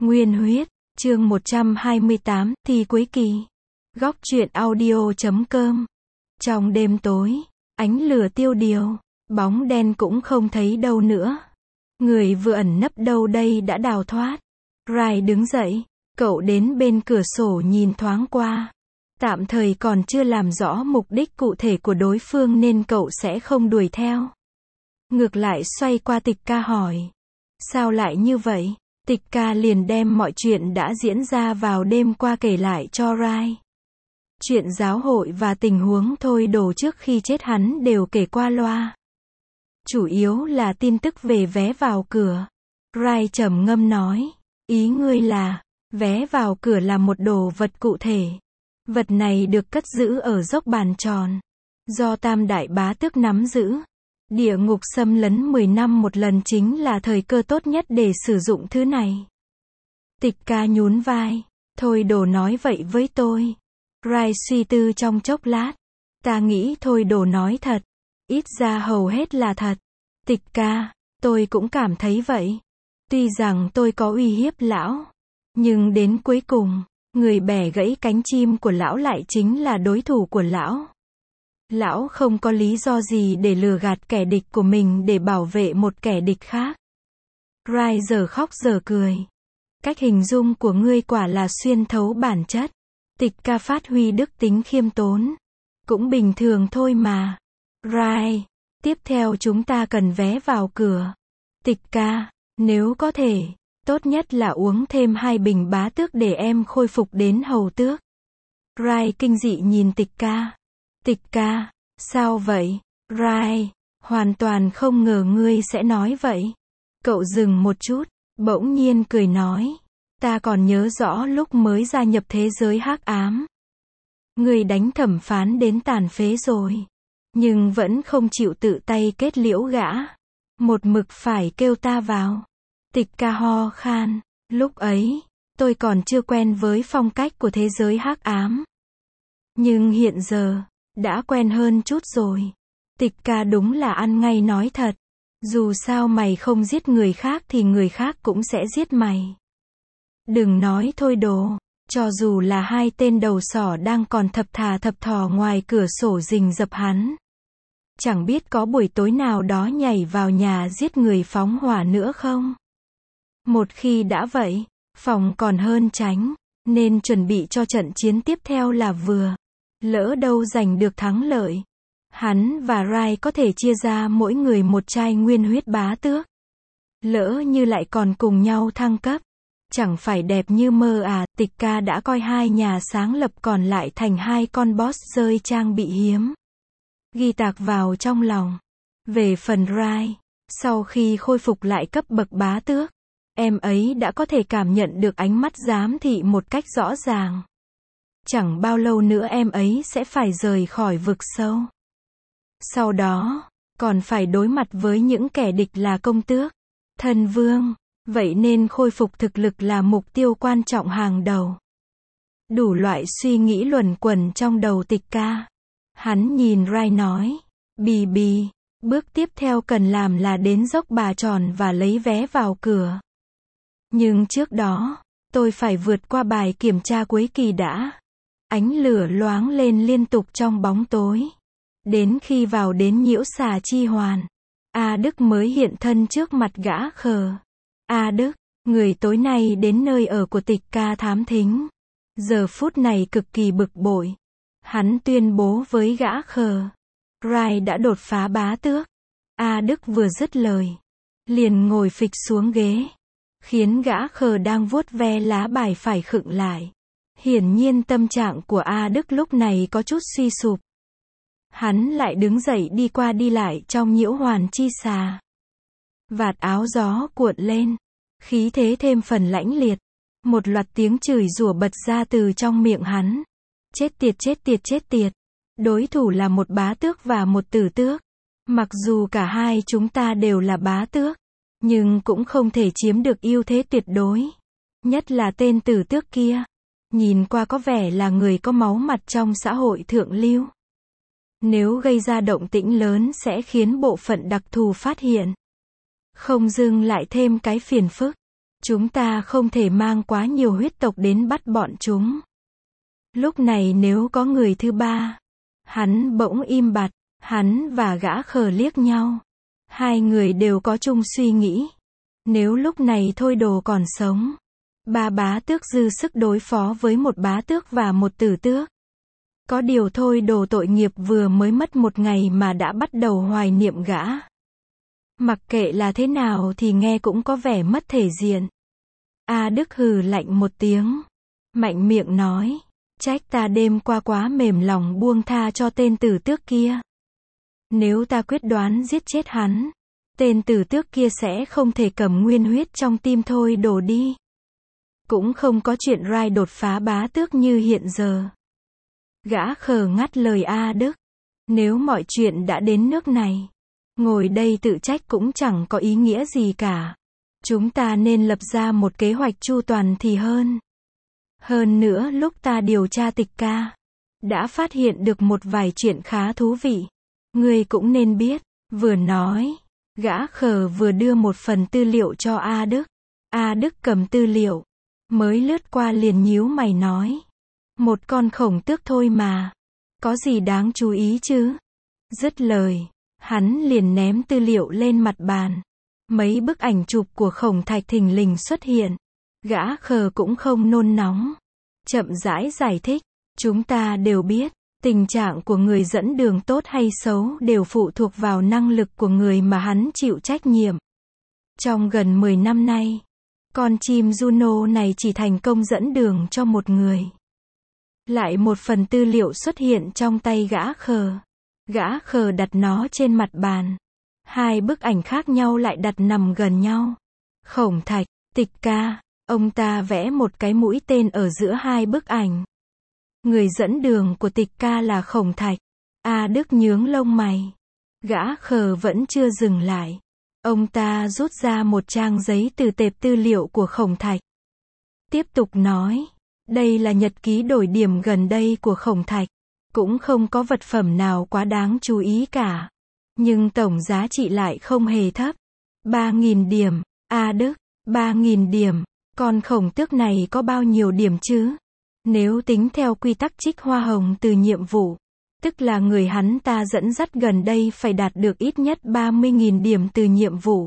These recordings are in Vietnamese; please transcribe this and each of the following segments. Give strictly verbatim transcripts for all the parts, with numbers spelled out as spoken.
Nguyên huyết, chương một trăm hai mươi tám, thi cuối kỳ. Góc truyện audio chấm com. Trong đêm tối, ánh lửa tiêu điều, bóng đen cũng không thấy đâu nữa. Người vừa ẩn nấp đâu đây đã đào thoát. Rai đứng dậy, cậu đến bên cửa sổ nhìn thoáng qua. Tạm thời còn chưa làm rõ mục đích cụ thể của đối phương nên cậu sẽ không đuổi theo. Ngược lại xoay qua Tịch Ca hỏi. Sao lại như vậy? Tịch Ca liền đem mọi chuyện đã diễn ra vào đêm qua kể lại cho Rai. Chuyện giáo hội và tình huống thôi đồ trước khi chết hắn đều kể qua loa. Chủ yếu là tin tức về vé vào cửa. Rai trầm ngâm nói. Ý ngươi là, vé vào cửa là một đồ vật cụ thể. Vật này được cất giữ ở dốc Bàn Tròn. Do Tam Đại Bá Tước nắm giữ. Địa ngục xâm lấn mười năm một lần chính là thời cơ tốt nhất để sử dụng thứ này. Tịch Ca nhún vai. Thôi đồ nói vậy với tôi. Rai suy tư trong chốc lát. Ta nghĩ thôi đồ nói thật. Ít ra hầu hết là thật. Tịch Ca, tôi cũng cảm thấy vậy. Tuy rằng tôi có uy hiếp lão. Nhưng đến cuối cùng, người bẻ gãy cánh chim của lão lại chính là đối thủ của lão. Lão không có lý do gì để lừa gạt kẻ địch của mình để bảo vệ một kẻ địch khác. Rai giờ khóc giờ cười. Cách hình dung của ngươi quả là xuyên thấu bản chất. Tịch Ca phát huy đức tính khiêm tốn. Cũng bình thường thôi mà. Rai, tiếp theo chúng ta cần vé vào cửa. Tịch Ca, nếu có thể, tốt nhất là uống thêm hai bình bá tước để em khôi phục đến hầu tước. Rai kinh dị nhìn Tịch Ca. Tịch Ca, sao vậy? Rai, hoàn toàn không ngờ ngươi sẽ nói vậy. Cậu dừng một chút, bỗng nhiên cười nói. Ta còn nhớ rõ lúc mới gia nhập thế giới hắc ám. Ngươi đánh thẩm phán đến tàn phế rồi. Nhưng vẫn không chịu tự tay kết liễu gã. Một mực phải kêu ta vào. Tịch Ca ho khan. Lúc ấy, tôi còn chưa quen với phong cách của thế giới hắc ám. Nhưng hiện giờ, đã quen hơn chút rồi. Tịch Ca đúng là ăn ngay nói thật. Dù sao mày không giết người khác thì người khác cũng sẽ giết mày. Đừng nói thôi đồ. Cho dù là hai tên đầu sỏ đang còn thập thà thập thò ngoài cửa sổ rình rập hắn. Chẳng biết có buổi tối nào đó nhảy vào nhà giết người phóng hỏa nữa không? Một khi đã vậy, phòng còn hơn tránh. Nên chuẩn bị cho trận chiến tiếp theo là vừa. Lỡ đâu giành được thắng lợi. Hắn và Rai có thể chia ra mỗi người một chai nguyên huyết bá tước. Lỡ như lại còn cùng nhau thăng cấp. Chẳng phải đẹp như mơ à. Tịch Ca đã coi hai nhà sáng lập còn lại thành hai con boss rơi trang bị hiếm. Ghi tạc vào trong lòng. Về phần Rai, sau khi khôi phục lại cấp bậc bá tước, em ấy đã có thể cảm nhận được ánh mắt giám thị một cách rõ ràng. Chẳng bao lâu nữa em ấy sẽ phải rời khỏi vực sâu. Sau đó, còn phải đối mặt với những kẻ địch là công tước, thần vương. Vậy nên khôi phục thực lực là mục tiêu quan trọng hàng đầu. Đủ loại suy nghĩ luẩn quẩn trong đầu Tịch Ca. Hắn nhìn Rai nói. Bì bì, bước tiếp theo cần làm là đến dốc Bà Tròn và lấy vé vào cửa. Nhưng trước đó, tôi phải vượt qua bài kiểm tra cuối kỳ đã. Ánh lửa loáng lên liên tục trong bóng tối. Đến khi vào đến nhiễu xà chi hoàn, A Đức mới hiện thân trước mặt gã khờ. A Đức, người tối nay đến nơi ở của Tịch Ca thám thính. Giờ phút này cực kỳ bực bội. Hắn tuyên bố với gã khờ. Rai đã đột phá bá tước. A Đức vừa dứt lời. Liền ngồi phịch xuống ghế. Khiến gã khờ đang vuốt ve lá bài phải khựng lại. Hiển nhiên tâm trạng của A Đức lúc này có chút suy sụp. Hắn lại đứng dậy đi qua đi lại trong nhiễu hoàn chi xà. Vạt áo gió cuộn lên. Khí thế thêm phần lãnh liệt. Một loạt tiếng chửi rủa bật ra từ trong miệng hắn. Chết tiệt chết tiệt chết tiệt. Đối thủ là một bá tước và một tử tước. Mặc dù cả hai chúng ta đều là bá tước. Nhưng cũng không thể chiếm được ưu thế tuyệt đối. Nhất là tên tử tước kia. Nhìn qua có vẻ là người có máu mặt trong xã hội thượng lưu. Nếu gây ra động tĩnh lớn sẽ khiến bộ phận đặc thù phát hiện. Không dưng lại thêm cái phiền phức. Chúng ta không thể mang quá nhiều huyết tộc đến bắt bọn chúng. Lúc này nếu có người thứ ba, hắn bỗng im bặt, hắn và gã khờ liếc nhau. Hai người đều có chung suy nghĩ. Nếu lúc này Thôi Đồ còn sống, ba bá tước dư sức đối phó với một bá tước và một tử tước. Có điều Thôi Đồ tội nghiệp vừa mới mất một ngày mà đã bắt đầu hoài niệm gã. Mặc kệ là thế nào thì nghe cũng có vẻ mất thể diện. A Đức hừ lạnh một tiếng, mạnh miệng nói, trách ta đêm qua quá mềm lòng buông tha cho tên tử tước kia. Nếu ta quyết đoán giết chết hắn, tên tử tước kia sẽ không thể cầm nguyên huyết trong tim Thôi Đồ đi. Cũng không có chuyện Rai đột phá bá tước như hiện giờ. Gã khờ ngắt lời A Đức. Nếu mọi chuyện đã đến nước này, ngồi đây tự trách cũng chẳng có ý nghĩa gì cả. Chúng ta nên lập ra một kế hoạch chu toàn thì hơn. Hơn nữa lúc ta điều tra Tịch Ca, đã phát hiện được một vài chuyện khá thú vị. Ngươi cũng nên biết. Vừa nói, gã khờ vừa đưa một phần tư liệu cho A Đức. A Đức cầm tư liệu, mới lướt qua liền nhíu mày nói. Một con khổng tước thôi mà. Có gì đáng chú ý chứ? Dứt lời, hắn liền ném tư liệu lên mặt bàn. Mấy bức ảnh chụp của khổng thạch thình lình xuất hiện. Gã khờ cũng không nôn nóng. Chậm rãi giải thích. Chúng ta đều biết, tình trạng của người dẫn đường tốt hay xấu đều phụ thuộc vào năng lực của người mà hắn chịu trách nhiệm. Trong gần mười năm nay, con chim Juno này chỉ thành công dẫn đường cho một người. Lại một phần tư liệu xuất hiện trong tay gã khờ. Gã khờ đặt nó trên mặt bàn. Hai bức ảnh khác nhau lại đặt nằm gần nhau. Khổng thạch, Tịch Ca, ông ta vẽ một cái mũi tên ở giữa hai bức ảnh. Người dẫn đường của Tịch Ca là khổng thạch. A Đức nhướng lông mày. Gã khờ vẫn chưa dừng lại. Ông ta rút ra một trang giấy từ tệp tư liệu của khổng thạch. Tiếp tục nói. Đây là nhật ký đổi điểm gần đây của khổng thạch. Cũng không có vật phẩm nào quá đáng chú ý cả. Nhưng tổng giá trị lại không hề thấp. ba nghìn điểm. A Đức, ba nghìn điểm. Con khổng tước này có bao nhiêu điểm chứ? Nếu tính theo quy tắc trích hoa hồng từ nhiệm vụ, tức là người hắn ta dẫn dắt gần đây phải đạt được ít nhất ba mươi nghìn điểm từ nhiệm vụ.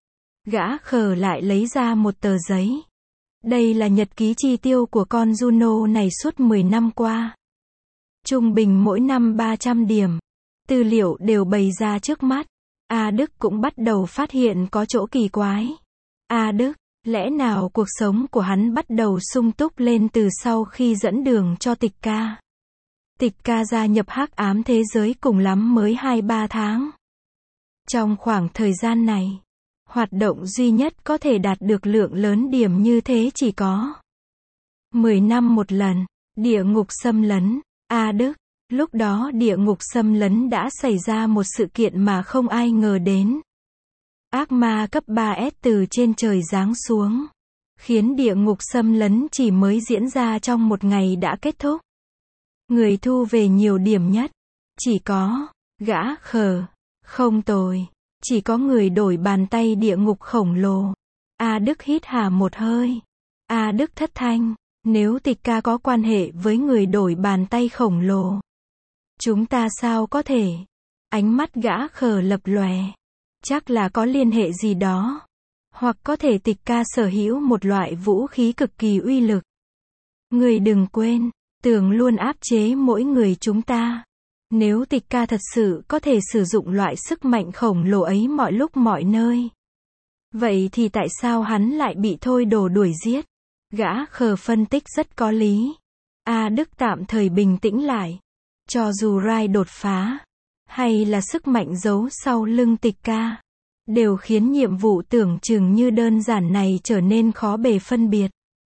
Gã khờ lại lấy ra một tờ giấy. Đây là nhật ký chi tiêu của con Juno này suốt mười năm qua. Trung bình mỗi năm ba trăm điểm. Tư liệu đều bày ra trước mắt. A Đức cũng bắt đầu phát hiện có chỗ kỳ quái. A Đức, lẽ nào cuộc sống của hắn bắt đầu sung túc lên từ sau khi dẫn đường cho Tịch Ca? Tịch Ca gia nhập hắc ám thế giới cùng lắm mới hai ba tháng. Trong khoảng thời gian này, hoạt động duy nhất có thể đạt được lượng lớn điểm như thế chỉ có mười năm một lần, địa ngục xâm lấn. A Đức, lúc đó địa ngục xâm lấn đã xảy ra một sự kiện mà không ai ngờ đến. Ác ma cấp ba S từ trên trời giáng xuống, khiến địa ngục xâm lấn chỉ mới diễn ra trong một ngày đã kết thúc. Người thu về nhiều điểm nhất, chỉ có gã khờ. Không tồi, chỉ có người đổi bàn tay địa ngục khổng lồ. A Đức hít hà một hơi. A Đức thất thanh, nếu Tịch Ca có quan hệ với người đổi bàn tay khổng lồ, chúng ta sao có thể? Ánh mắt gã khờ lập lòe. Chắc là có liên hệ gì đó. Hoặc có thể Tịch Ca sở hữu một loại vũ khí cực kỳ uy lực. Người đừng quên, tường luôn áp chế mỗi người chúng ta. Nếu Tịch Ca thật sự có thể sử dụng loại sức mạnh khổng lồ ấy mọi lúc mọi nơi, vậy thì tại sao hắn lại bị Thôi Đồ đuổi giết? Gã khờ phân tích rất có lý. A Đức tạm thời bình tĩnh lại. Cho dù Rai đột phá, hay là sức mạnh giấu sau lưng Tịch Ca, đều khiến nhiệm vụ tưởng chừng như đơn giản này trở nên khó bề phân biệt.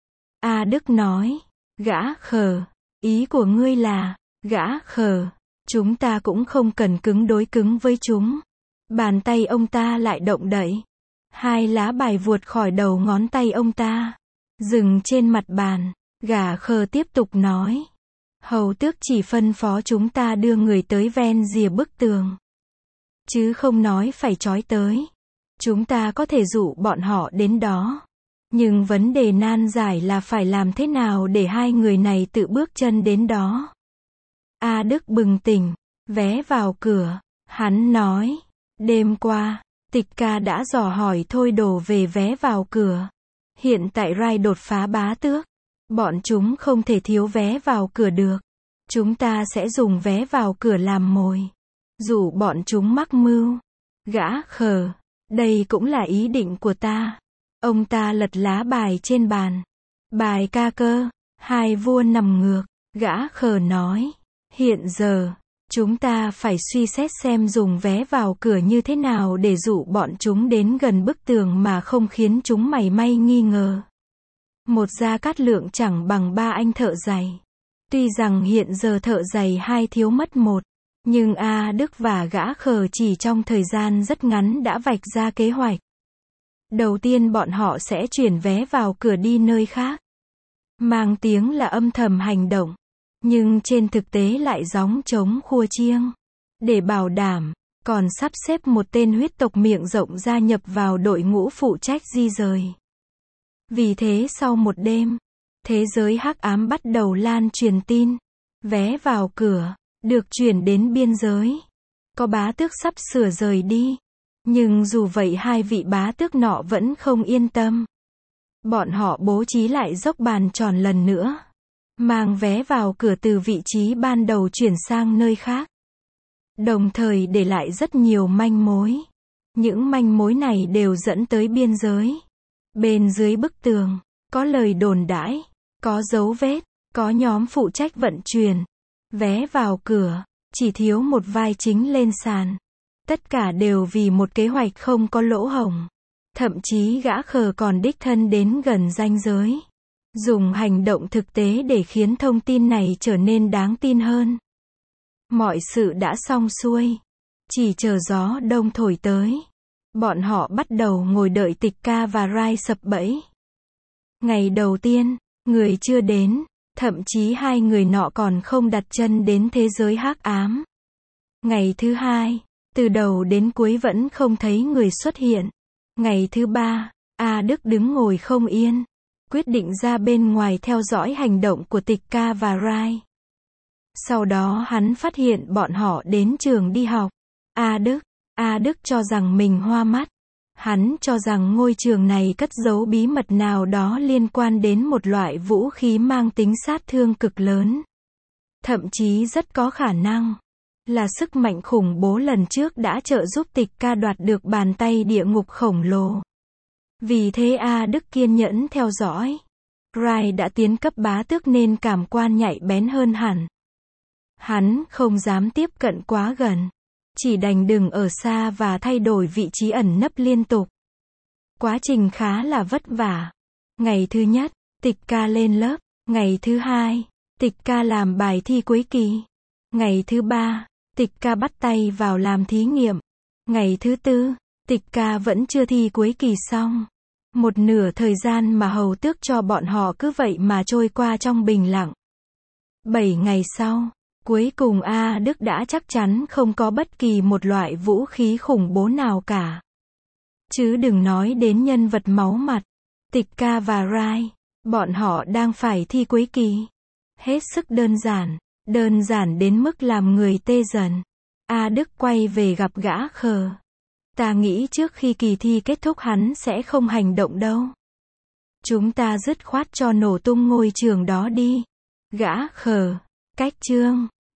A Đức nói, gã khờ, ý của ngươi là, gã khờ, chúng ta cũng không cần cứng đối cứng với chúng. Bàn tay ông ta lại động đậy. Hai lá bài vuột khỏi đầu ngón tay ông ta, dừng trên mặt bàn. Gã khờ tiếp tục nói. Hầu tước chỉ phân phó chúng ta đưa người tới ven rìa bức tường, chứ không nói phải trói tới. Chúng ta có thể dụ bọn họ đến đó. Nhưng vấn đề nan giải là phải làm thế nào để hai người này tự bước chân đến đó. A Đức bừng tỉnh, vé vào cửa, hắn nói, đêm qua, Tịch ca đã dò hỏi Thôi Đồ về vé vào cửa. Hiện tại Rai đột phá bá tước, bọn chúng không thể thiếu vé vào cửa được. Chúng ta sẽ dùng vé vào cửa làm mồi, dụ bọn chúng mắc mưu. Gã khờ, đây cũng là ý định của ta. Ông ta lật lá bài trên bàn. Bài ca cơ, hai vua nằm ngược, gã khờ nói. Hiện giờ, chúng ta phải suy xét xem dùng vé vào cửa như thế nào để dụ bọn chúng đến gần bức tường mà không khiến chúng mảy may nghi ngờ. Một Gia Cát Lượng chẳng bằng ba anh thợ giày. Tuy rằng hiện giờ thợ giày hai thiếu mất một, nhưng A Đức và gã khờ chỉ trong thời gian rất ngắn đã vạch ra kế hoạch. Đầu tiên bọn họ sẽ chuyển vé vào cửa đi nơi khác. Mang tiếng là âm thầm hành động, nhưng trên thực tế lại gióng trống khua chiêng. Để bảo đảm, còn sắp xếp một tên huyết tộc miệng rộng gia nhập vào đội ngũ phụ trách di rời. Vì thế sau một đêm, thế giới hắc ám bắt đầu lan truyền tin. Vé vào cửa, được chuyển đến biên giới. Có bá tước sắp sửa rời đi. Nhưng dù vậy hai vị bá tước nọ vẫn không yên tâm. Bọn họ bố trí lại dốc bàn tròn lần nữa. Mang vé vào cửa từ vị trí ban đầu chuyển sang nơi khác. Đồng thời để lại rất nhiều manh mối. Những manh mối này đều dẫn tới biên giới. Bên dưới bức tường, có lời đồn đãi, có dấu vết, có nhóm phụ trách vận chuyển. Vé vào cửa, chỉ thiếu một vai chính lên sàn. Tất cả đều vì một kế hoạch không có lỗ hổng. Thậm chí gã khờ còn đích thân đến gần ranh giới. Dùng hành động thực tế để khiến thông tin này trở nên đáng tin hơn. Mọi sự đã xong xuôi. Chỉ chờ gió đông thổi tới. Bọn họ bắt đầu ngồi đợi Tịch ca và Rai sập bẫy. Ngày đầu tiên, người chưa đến. Thậm chí hai người nọ còn không đặt chân đến thế giới hắc ám. Ngày thứ hai, từ đầu đến cuối vẫn không thấy người xuất hiện. Ngày thứ ba, A Đức đứng ngồi không yên. Quyết định ra bên ngoài theo dõi hành động của Tịch ca và Rai. Sau đó hắn phát hiện bọn họ đến trường đi học. A Đức, A Đức cho rằng mình hoa mắt. Hắn cho rằng ngôi trường này cất giấu bí mật nào đó liên quan đến một loại vũ khí mang tính sát thương cực lớn. Thậm chí rất có khả năng là sức mạnh khủng bố lần trước đã trợ giúp Tịch ca đoạt được bàn tay địa ngục khổng lồ. Vì thế A Đức kiên nhẫn theo dõi. Rai đã tiến cấp bá tước nên cảm quan nhạy bén hơn hẳn. Hắn không dám tiếp cận quá gần. Chỉ đành đừng ở xa và thay đổi vị trí ẩn nấp liên tục. Quá trình khá là vất vả. Ngày thứ nhất, Tịch ca lên lớp. Ngày thứ hai, Tịch ca làm bài thi cuối kỳ. Ngày thứ ba, Tịch ca bắt tay vào làm thí nghiệm. Ngày thứ tư, Tịch ca vẫn chưa thi cuối kỳ xong. Một nửa thời gian mà hầu tước cho bọn họ cứ vậy mà trôi qua trong bình lặng. Bảy ngày sau, cuối cùng A Đức đã chắc chắn không có bất kỳ một loại vũ khí khủng bố nào cả. Chứ đừng nói đến nhân vật máu mặt. Tịch ca và Rai, bọn họ đang phải thi cuối kỳ. Hết sức đơn giản, đơn giản đến mức làm người tê dần. A Đức quay về gặp gã khờ. Ta nghĩ trước khi kỳ thi kết thúc hắn sẽ không hành động đâu. Chúng ta dứt khoát cho nổ tung ngôi trường đó đi. Gã khờ, cách chương.